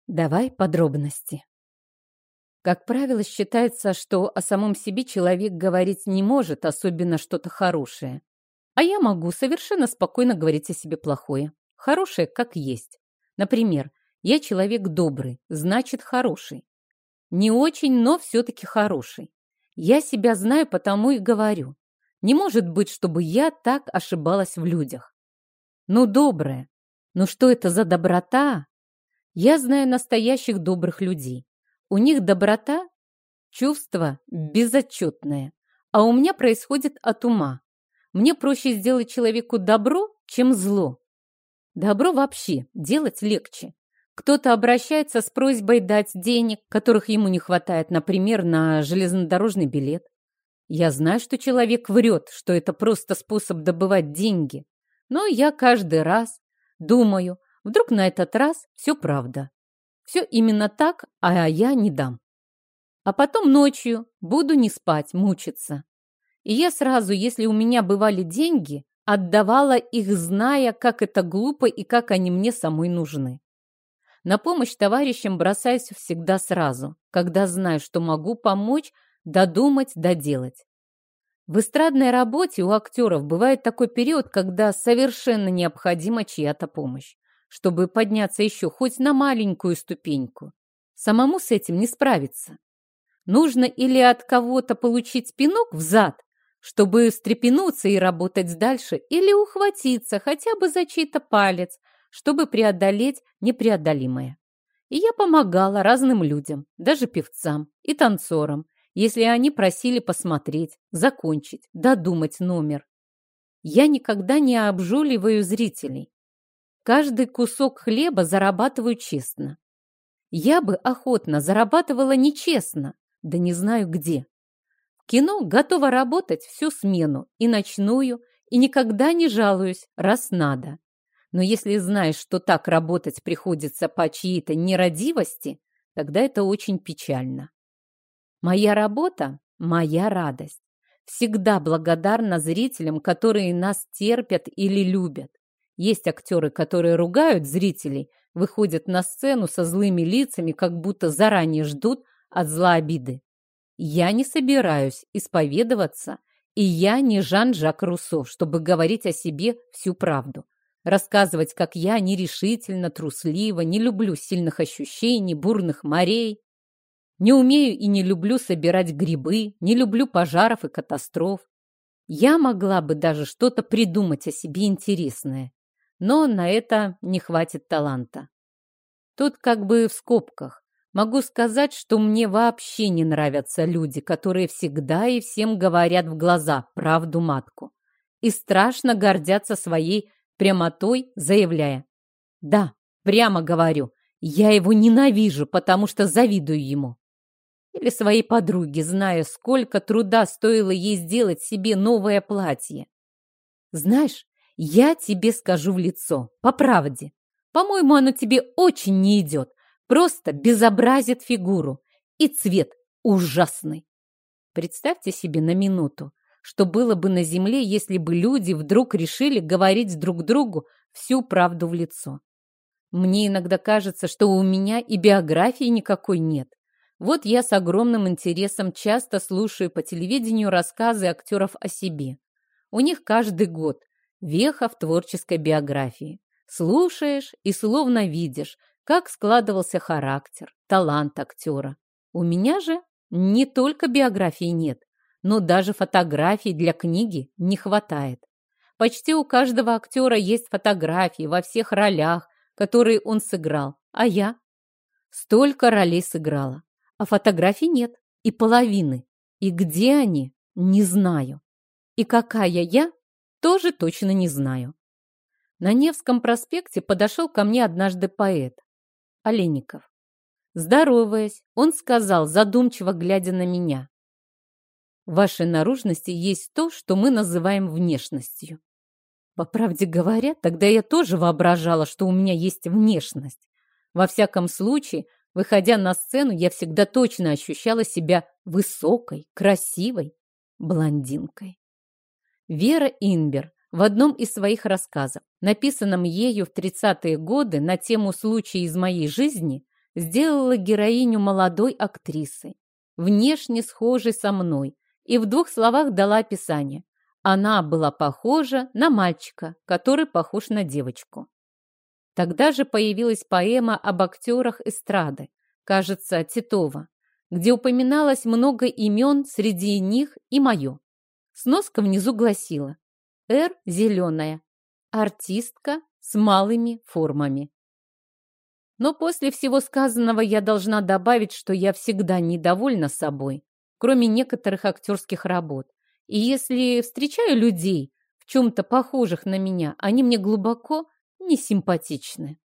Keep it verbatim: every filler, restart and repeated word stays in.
Давай подробности. Как правило, считается, что о самом себе человек говорить не может, особенно что-то хорошее. А я могу совершенно спокойно говорить о себе плохое. Хорошее как есть. Например, я человек добрый, значит хороший. Не очень, но все-таки хороший. Я себя знаю, потому и говорю. Не может быть, чтобы я так ошибалась в людях. Ну, добрая. Ну, что это за доброта? Я знаю настоящих добрых людей. У них доброта, чувство безотчетное. А у меня происходит от ума. Мне проще сделать человеку добро, чем зло. Добро вообще делать легче. Кто-то обращается с просьбой дать денег, которых ему не хватает, например, на железнодорожный билет. Я знаю, что человек врет, что это просто способ добывать деньги. Но я каждый раз думаю, вдруг на этот раз все правда. Все именно так, а я не дам. А потом ночью буду не спать, мучиться. И я сразу, если у меня бывали деньги, отдавала их, зная, как это глупо и как они мне самой нужны. На помощь товарищам бросаюсь всегда сразу, когда знаю, что могу помочь, додумать, доделать. В эстрадной работе у актеров бывает такой период, когда совершенно необходима чья-то помощь, чтобы подняться еще хоть на маленькую ступеньку. Самому с этим не справиться. Нужно или от кого-то получить пинок в зад, чтобы встрепенуться и работать дальше, или ухватиться хотя бы за чей-то палец, чтобы преодолеть непреодолимое. И я помогала разным людям, даже певцам и танцорам, если они просили посмотреть, закончить, додумать номер. Я никогда не обжуливаю зрителей. Каждый кусок хлеба зарабатываю честно. Я бы охотно зарабатывала нечестно, да не знаю где. В кино готова работать всю смену, и ночную, и никогда не жалуюсь, раз надо. Но если знаешь, что так работать приходится по чьей-то нерадивости, тогда это очень печально. Моя работа – моя радость. Всегда благодарна зрителям, которые нас терпят или любят. Есть актеры, которые ругают зрителей, выходят на сцену со злыми лицами, как будто заранее ждут от зла обиды. Я не собираюсь исповедоваться, и я не Жан-Жак Руссо, чтобы говорить о себе всю правду. Рассказывать, как я нерешительно, трусливо, не люблю сильных ощущений, бурных морей. Не умею и не люблю собирать грибы, не люблю пожаров и катастроф. Я могла бы даже что-то придумать о себе интересное, но на это не хватит таланта. Тут как бы в скобках. Могу сказать, что мне вообще не нравятся люди, которые всегда и всем говорят в глаза правду матку и страшно гордятся своей прямотой, заявляя: «Да, прямо говорю, я его ненавижу, потому что завидую ему». Или своей подруге, зная, сколько труда стоило ей сделать себе новое платье. «Знаешь, я тебе скажу в лицо, по правде. По-моему, оно тебе очень не идет, просто безобразит фигуру, и цвет ужасный». Представьте себе на минуту, что было бы на земле, если бы люди вдруг решили говорить друг другу всю правду в лицо. Мне иногда кажется, что у меня и биографии никакой нет. Вот я с огромным интересом часто слушаю по телевидению рассказы актеров о себе. У них каждый год веха в творческой биографии. Слушаешь и словно видишь, как складывался характер, талант актера. У меня же не только биографии нет, но даже фотографий для книги не хватает. Почти у каждого актера есть фотографии во всех ролях, которые он сыграл, а я столько ролей сыграла. А фотографий нет, и половины. И где они, не знаю. И какая я, тоже точно не знаю. На Невском проспекте подошел ко мне однажды поэт Олейников. Здороваясь, он сказал, задумчиво глядя на меня: «В вашей наружности есть то, что мы называем внешностью». По правде говоря, тогда я тоже воображала, что у меня есть внешность. Во всяком случае, выходя на сцену, я всегда точно ощущала себя высокой, красивой блондинкой. Вера Инбер в одном из своих рассказов, написанном ею в тридцатые годы на тему случая из моей жизни, сделала героиню молодой актрисой, внешне схожей со мной, и в двух словах дала описание. Она была похожа на мальчика, который похож на девочку. Тогда же появилась поэма об актерах эстрады, кажется, Титова, где упоминалось много имен, среди них и мое. Сноска внизу гласила: «Р. Зеленая. Артистка с малыми формами». Но после всего сказанного я должна добавить, что я всегда недовольна собой, кроме некоторых актерских работ. И если встречаю людей, в чем-то похожих на меня, они мне глубоко несимпатичны.